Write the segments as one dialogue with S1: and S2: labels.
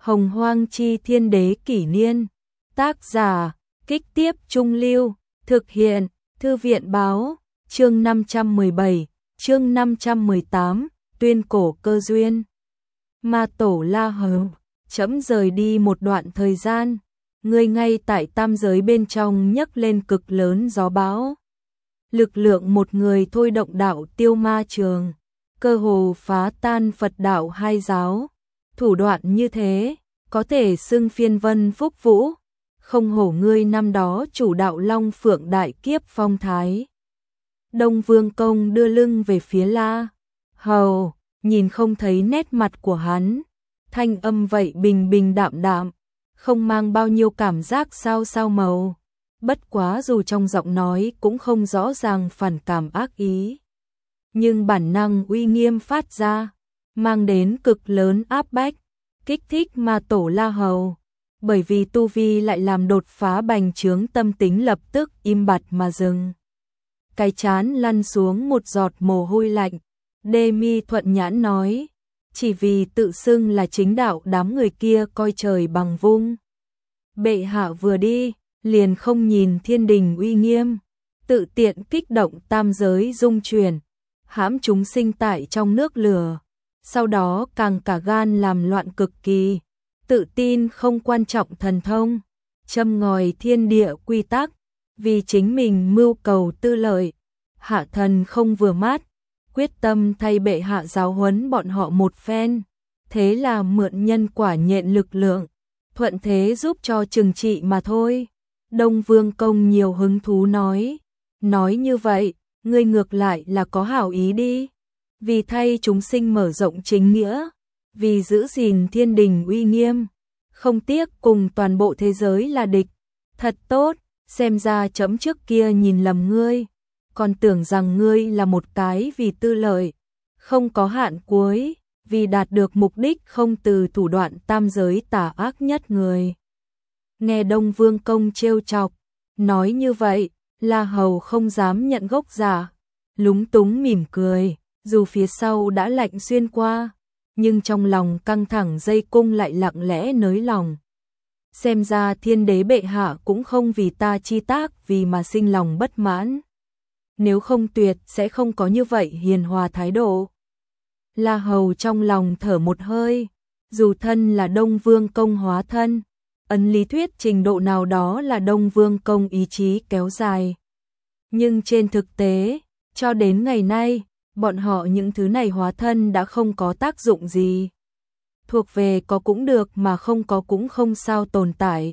S1: Hồng Hoang Chi Thiên Đế Kỷ Niên. Tác giả, Kích Tiếp Trung Lưu. Thực hiện, Thư viện Báo. Chương 517, chương 518, tuyên cổ cơ duyên. Ma tổ La Hầu, trẫm rời đi một đoạn thời gian, ngươi ngay tại tam giới bên trong nhấc lên cực lớn gió bão. Lực lượng một người thôi động đạo tiêu ma trường, cơ hồ phá tan Phật đạo hai giáo. Thủ đoạn như thế, có thể xưng phiên vân phúc vũ, không hổ ngươi năm đó chủ đạo Long Phượng đại kiếp phong thái. Đông Vương Công đưa lưng về phía La Hầu, nhìn không thấy nét mặt của hắn, thanh âm vậy bình bình đạm đạm, không mang bao nhiêu cảm giác sao màu. Bất quá dù trong giọng nói cũng không rõ ràng phản cảm ác ý, nhưng bản năng uy nghiêm phát ra, mang đến cực lớn áp bách, kích thích ma tổ La Hầu. Bởi vì tu vi lại làm đột phá bành trướng, tâm tính lập tức im bặt mà dừng. Cái chán lăn xuống một giọt mồ hôi lạnh. Đê Mi thuận nhãn nói, chỉ vì tự xưng là chính đạo đám người kia coi trời bằng vung. Bệ hạ vừa đi, liền không nhìn thiên đình uy nghiêm, tự tiện kích động tam giới dung chuyển, hãm chúng sinh tại trong nước lửa, sau đó càng cả gan làm loạn cực kỳ, tự tin không quan trọng thần thông, châm ngòi thiên địa quy tắc, vì chính mình mưu cầu tư lợi. Hạ thần không vừa mắt, quyết tâm thay bệ hạ giáo huấn bọn họ một phen, thế là mượn nhân quả nhện lực lượng, thuận thế giúp cho trừng trị mà thôi. Đông Vương Công nhiều hứng thú nói như vậy, ngươi ngược lại là có hảo ý đi, vì thay chúng sinh mở rộng chính nghĩa, vì giữ gìn thiên đình uy nghiêm, không tiếc cùng toàn bộ thế giới là địch. Thật tốt, xem ra trẫm trước kia nhìn lầm ngươi, còn tưởng rằng ngươi là một cái vì tư lợi, không có hạn cuối, vì đạt được mục đích không từ thủ đoạn tam giới tà ác nhất người. Nghe Đông Vương Công trêu chọc, nói như vậy, La Hầu không dám nhận gốc giả, lúng túng mỉm cười, dù phía sau đã lạnh xuyên qua, nhưng trong lòng căng thẳng dây cung lại lặng lẽ nới lòng. Xem ra thiên đế bệ hạ cũng không vì ta chi tác vì mà sinh lòng bất mãn. Nếu không tuyệt sẽ không có như vậy hiền hòa thái độ. La Hầu trong lòng thở một hơi, dù thân là Đông Vương Công hóa thân, ấn lý thuyết trình độ nào đó là Đông Vương Công ý chí kéo dài. Nhưng trên thực tế, cho đến ngày nay, bọn họ những thứ này hóa thân đã không có tác dụng gì. Thuộc về có cũng được mà không có cũng không sao tồn tại.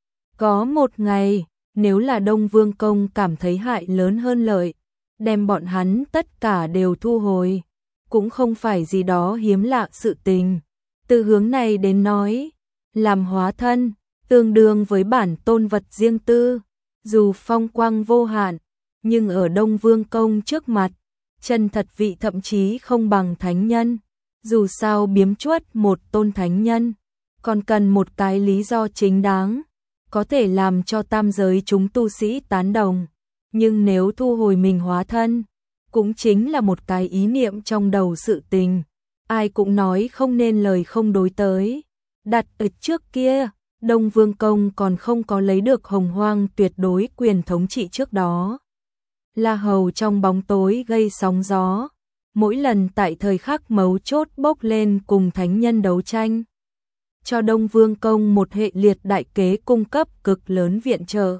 S1: Có một ngày, nếu là Đông Vương Công cảm thấy hại lớn hơn lợi, đem bọn hắn tất cả đều thu hồi, cũng không phải gì đó hiếm lạ sự tình. Từ hướng này đến nói, làm hóa thân, tương đương với bản tôn vật riêng tư, dù phong quang vô hạn, nhưng ở Đông Vương Công trước mặt, chân thật vị thậm chí không bằng thánh nhân. Dù sao biếm chuất một tôn thánh nhân, còn cần một cái lý do chính đáng, có thể làm cho tam giới chúng tu sĩ tán đồng. Nhưng nếu thu hồi mình hóa thân, cũng chính là một cái ý niệm trong đầu sự tình. Ai cũng nói không nên lời không đối tới. Đặt ở trước kia, Đông Vương Công còn không có lấy được Hồng Hoang tuyệt đối quyền thống trị trước đó. La Hầu trong bóng tối gây sóng gió, mỗi lần tại thời khắc mấu chốt bốc lên cùng thánh nhân đấu tranh, cho Đông Vương Công một hệ liệt đại kế cung cấp cực lớn viện trợ.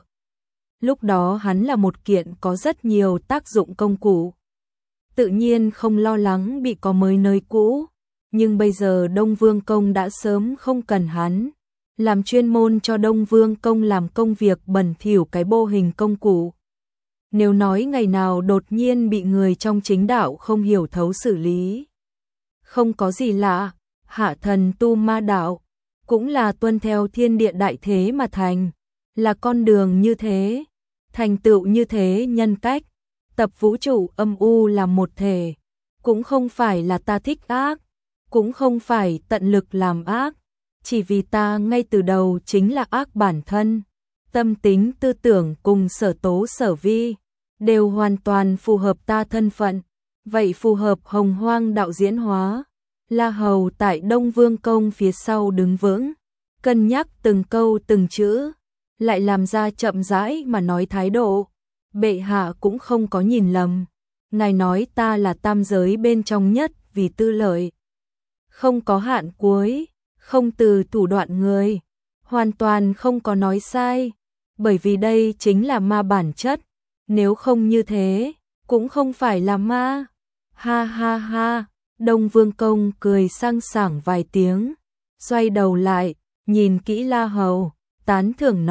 S1: Lúc đó hắn là một kiện có rất nhiều tác dụng công cụ, tự nhiên không lo lắng bị có mới nơi cũ, nhưng bây giờ Đông Vương Công đã sớm không cần hắn, làm chuyên môn cho Đông Vương Công làm công việc bẩn thỉu cái bô hình công cụ. Nếu nói ngày nào đột nhiên bị người trong chính đạo không hiểu thấu xử lý, không có gì lạ, hạ thần tu ma đạo, cũng là tuân theo thiên địa đại thế mà thành, là con đường như thế, thành tựu như thế nhân cách, tập vũ trụ âm u là một thể, cũng không phải là ta thích ác, cũng không phải tận lực làm ác, chỉ vì ta ngay từ đầu chính là ác bản thân, tâm tính tư tưởng cùng sở tố sở vi, đều hoàn toàn phù hợp ta thân phận, vậy phù hợp Hồng Hoang đạo diễn hóa. La Hầu tại Đông Vương Công phía sau đứng vững, cân nhắc từng câu từng chữ, lại làm ra chậm rãi mà nói thái độ. Bệ hạ cũng không có nhìn lầm, ngài nói ta là tam giới bên trong nhất vì tư lợi. Không có hạn cuối, không từ thủ đoạn người, hoàn toàn không có nói sai, bởi vì đây chính là ma bản chất, nếu không như thế, cũng không phải là ma. Ha ha ha, Đông Vương Công cười sang sảng vài tiếng, xoay đầu lại, nhìn kỹ La Hầu, tán thưởng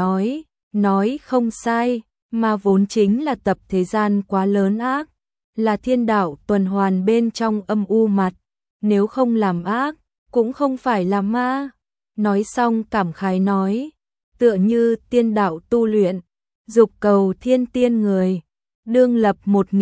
S1: nói không sai, ma vốn chính là tập thế gian quá lớn ác, là thiên đạo tuần hoàn bên trong âm u mặt, nếu không làm ác, cũng không phải là ma. Nói xong cảm khái nói, tựa như tiên đạo tu luyện, dục cầu thiên tiên người, đương lập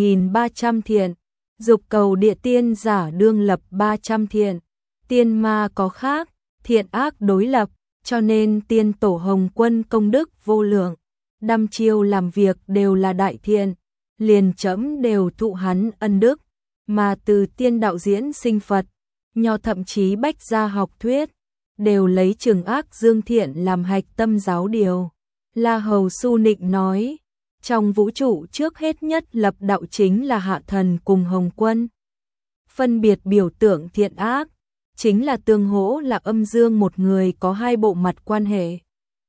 S1: 1.300 thiện, dục cầu địa tiên giả đương lập 300 thiện, tiên ma có khác, thiện ác đối lập, cho nên tiên tổ Hồng Quân công đức vô lượng, đăm chiêu làm việc đều là đại thiện, liền chấm đều thụ hắn ân đức, mà từ tiên đạo diễn sinh Phật, Nho thậm chí Bách gia học thuyết, đều lấy trừng ác dương thiện làm hạch tâm giáo điều. La Hầu su nịnh nói, trong vũ trụ trước hết nhất lập đạo chính là Hạ Thần cùng Hồng Quân. Phân biệt biểu tượng thiện ác, chính là tương hỗ là âm dương một người có hai bộ mặt quan hệ.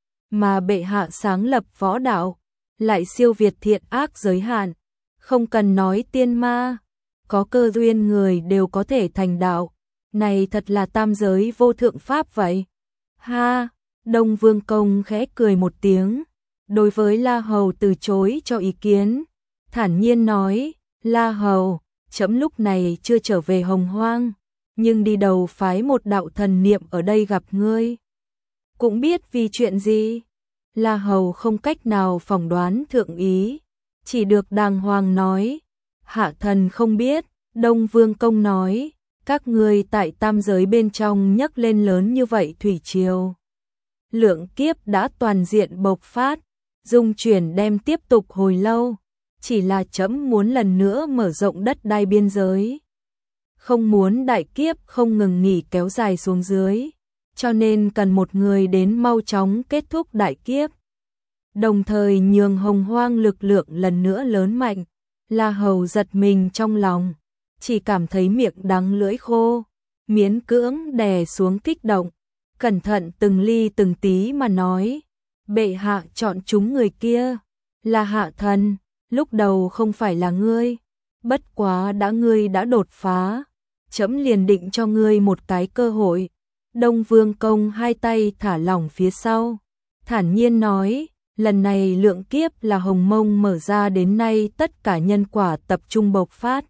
S1: Mà bệ hạ sáng lập võ đạo, lại siêu việt thiện ác giới hạn, không cần nói tiên ma, có cơ duyên người đều có thể thành đạo. Này thật là tam giới vô thượng pháp vậy. Ha, Đông Vương Công khẽ cười một tiếng, đối với La Hầu từ chối cho ý kiến, thản nhiên nói, La Hầu, trẫm lúc này chưa trở về Hồng Hoang, nhưng đi đầu phái một đạo thần niệm ở đây gặp ngươi. Cũng biết vì chuyện gì? La Hầu không cách nào phỏng đoán thượng ý, chỉ được đàng hoàng nói, Hạ Thần không biết. Đông Vương Công nói, các ngươi tại tam giới bên trong nhấc lên lớn như vậy thủy triều. Lượng kiếp đã toàn diện bộc phát, dung chuyển đem tiếp tục hồi lâu, chỉ là trẫm muốn lần nữa mở rộng đất đai biên giới. Không muốn đại kiếp không ngừng nghỉ kéo dài xuống dưới, cho nên cần một người đến mau chóng kết thúc đại kiếp. Đồng thời nhường Hồng Hoang lực lượng lần nữa lớn mạnh. La Hầu giật mình trong lòng, chỉ cảm thấy miệng đắng lưỡi khô, miễn cưỡng đè xuống kích động, cẩn thận từng ly từng tí mà nói, bệ hạ chọn chúng người kia, là Hạ Thần, lúc đầu không phải là ngươi, bất quá ngươi đã đột phá, trẫm liền định cho ngươi một cái cơ hội. Đông Vương Công hai tay thả lỏng phía sau, thản nhiên nói, lần này lượng kiếp là Hồng Mông mở ra đến nay tất cả nhân quả tập trung bộc phát,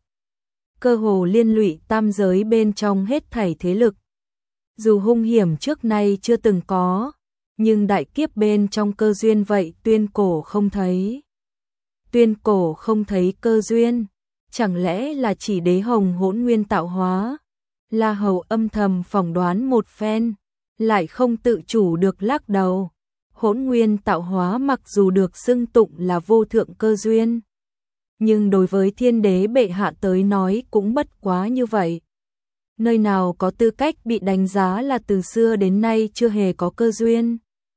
S1: cơ hồ liên lụy tam giới bên trong hết thảy thế lực. Dù hung hiểm trước nay chưa từng có, nhưng đại kiếp bên trong cơ duyên vậy tuyên cổ không thấy. Tuyên cổ không thấy cơ duyên, chẳng lẽ là chỉ đế hồng hỗn nguyên tạo hóa? La Hầu âm thầm phỏng đoán một phen, lại không tự chủ được lắc đầu. Hỗn nguyên tạo hóa mặc dù được xưng tụng là vô thượng cơ duyên, nhưng đối với thiên đế bệ hạ tới nói cũng bất quá như vậy. Nơi nào có tư cách bị đánh giá là từ xưa đến nay chưa hề có cơ duyên.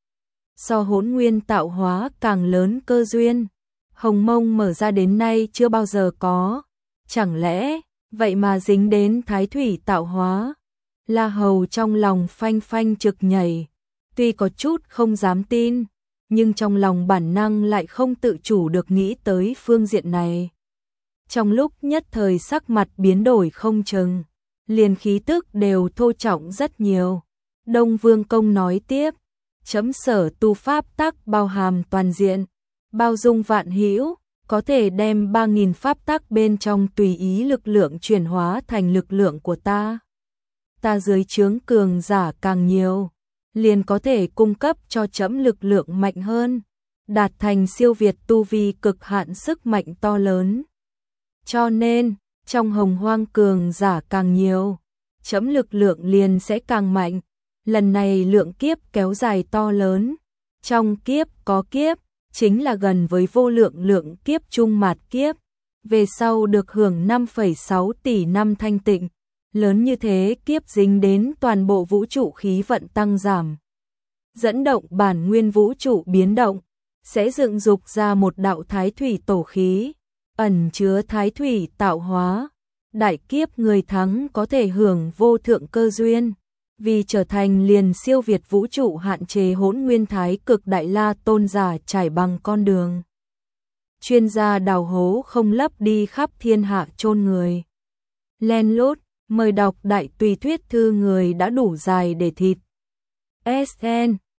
S1: So hỗn nguyên tạo hóa càng lớn cơ duyên, Hồng Mông mở ra đến nay chưa bao giờ có. Chẳng lẽ, vậy mà dính đến Thái Thủy tạo hóa? La Hầu trong lòng phanh phanh trực nhảy, tuy có chút không dám tin, nhưng trong lòng bản năng lại không tự chủ được nghĩ tới phương diện này. Trong lúc nhất thời sắc mặt biến đổi không chừng, liền khí tức đều thô trọng rất nhiều. Đông Vương Công nói tiếp, chấm sở tu pháp tắc bao hàm toàn diện, bao dung vạn hữu, có thể đem 3.000 pháp tắc bên trong tùy ý lực lượng chuyển hóa thành lực lượng của ta. Ta dưới trướng cường giả càng nhiều, liền có thể cung cấp cho chấm lực lượng mạnh hơn, đạt thành siêu việt tu vi cực hạn sức mạnh to lớn. Cho nên, trong Hồng Hoang cường giả càng nhiều, chấm lực lượng liền sẽ càng mạnh. Lần này lượng kiếp kéo dài to lớn, trong kiếp có kiếp, chính là gần với vô lượng lượng kiếp chung mạt kiếp, về sau được hưởng 5,6 tỷ năm thanh tịnh. Lớn như thế kiếp dính đến toàn bộ vũ trụ khí vận tăng giảm. dẫn động bản nguyên vũ trụ biến động, sẽ dựng dục ra một đạo thái thủy tổ khí, ẩn chứa thái thủy tạo hóa. Đại kiếp người thắng có thể hưởng vô thượng cơ duyên, vì trở thành liền siêu việt vũ trụ hạn chế hỗn nguyên thái cực đại la tôn giả trải bằng con đường. Chuyên gia đào hố không lấp đi khắp thiên hạ chôn người. Len lút, mời đọc đại tùy thuyết thư người đã đủ dài để thịt. SN